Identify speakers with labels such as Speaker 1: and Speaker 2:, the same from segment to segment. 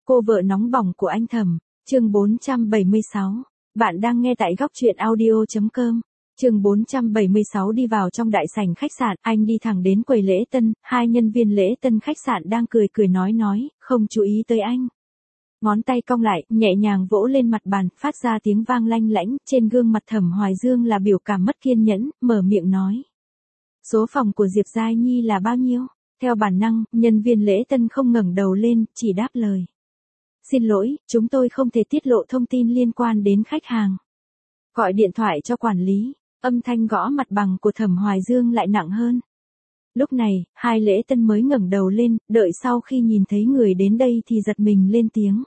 Speaker 1: Cô vợ nóng bỏng của anh Thẩm, chương 476. Bạn đang nghe tại góc truyện audio.com. Chương 476 đi vào trong đại sảnh khách sạn, anh đi thẳng đến quầy lễ tân, hai nhân viên lễ tân khách sạn đang cười nói, không chú ý tới anh. Ngón tay cong lại, nhẹ nhàng vỗ lên mặt bàn, phát ra tiếng vang lanh lảnh, trên gương mặt Thẩm Hoài Dương là biểu cảm mất kiên nhẫn, mở miệng nói. Số phòng của Diệp Giai Nhi là bao nhiêu? Theo bản năng, nhân viên lễ tân không ngẩng đầu lên, chỉ đáp lời. Xin lỗi, chúng tôi không thể tiết lộ thông tin liên quan đến khách hàng. Gọi điện thoại cho quản lý, âm thanh gõ mặt bằng của Thẩm Hoài Dương lại nặng hơn. Lúc này, hai lễ tân mới ngẩng đầu lên, đợi sau khi nhìn thấy người đến đây thì giật mình lên tiếng.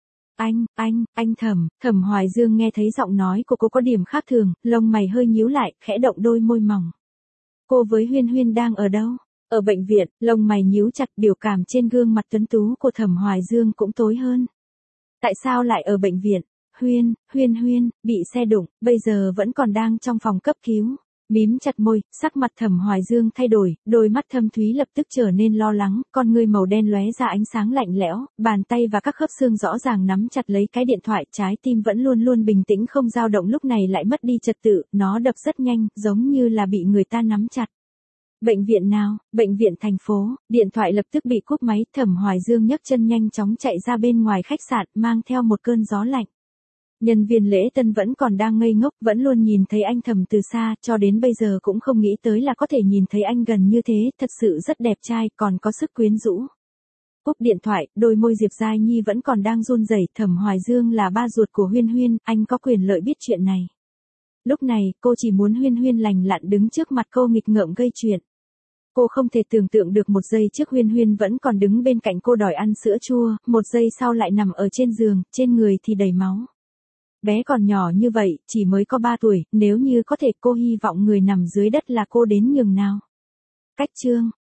Speaker 1: Anh Thẩm Hoài Dương nghe thấy giọng nói của cô có điểm khác thường, lông mày hơi nhíu lại, khẽ động đôi môi mỏng. Cô với Huyên Huyên đang ở đâu? Ở bệnh viện, lông mày nhíu chặt, biểu cảm trên gương mặt tuấn tú của Thẩm Hoài Dương cũng tối hơn. Tại sao lại ở bệnh viện? Huyên, bị xe đụng, bây giờ vẫn còn đang trong phòng cấp cứu. Mím chặt môi, sắc mặt Thẩm Hoài Dương thay đổi, đôi mắt thâm thúy lập tức trở nên lo lắng, con ngươi màu đen lóe ra ánh sáng lạnh lẽo, bàn tay và các khớp xương rõ ràng nắm chặt lấy cái điện thoại, trái tim vẫn luôn luôn bình tĩnh không dao động lúc này lại mất đi trật tự, nó đập rất nhanh, giống như là bị người ta nắm chặt. Bệnh viện nào? Bệnh viện thành phố. Điện thoại lập tức bị cúp máy, Thẩm Hoài Dương nhấc chân nhanh chóng chạy ra bên ngoài khách sạn, mang theo một cơn gió lạnh. Nhân viên lễ tân vẫn còn đang ngây ngốc, vẫn luôn nhìn thấy anh Thẩm từ xa, cho đến bây giờ cũng không nghĩ tới là có thể nhìn thấy anh gần như thế, thật sự rất đẹp trai, còn có sức quyến rũ. Cúp điện thoại, đôi môi Diệp Giai Nhi vẫn còn đang run rẩy, Thẩm Hoài Dương là ba ruột của Huyên, anh có quyền lợi biết chuyện này. Lúc này, cô chỉ muốn Huyên lành lặn đứng trước mặt cô nghịch ngợm gây chuyện. Cô không thể tưởng tượng được một giây trước Huyên vẫn còn đứng bên cạnh cô đòi ăn sữa chua, một giây sau lại nằm ở trên giường, trên người thì đầy máu. Bé còn nhỏ như vậy, chỉ mới có 3 tuổi, nếu như có thể cô hy vọng người nằm dưới đất là cô đến nhường nào. Cách chương,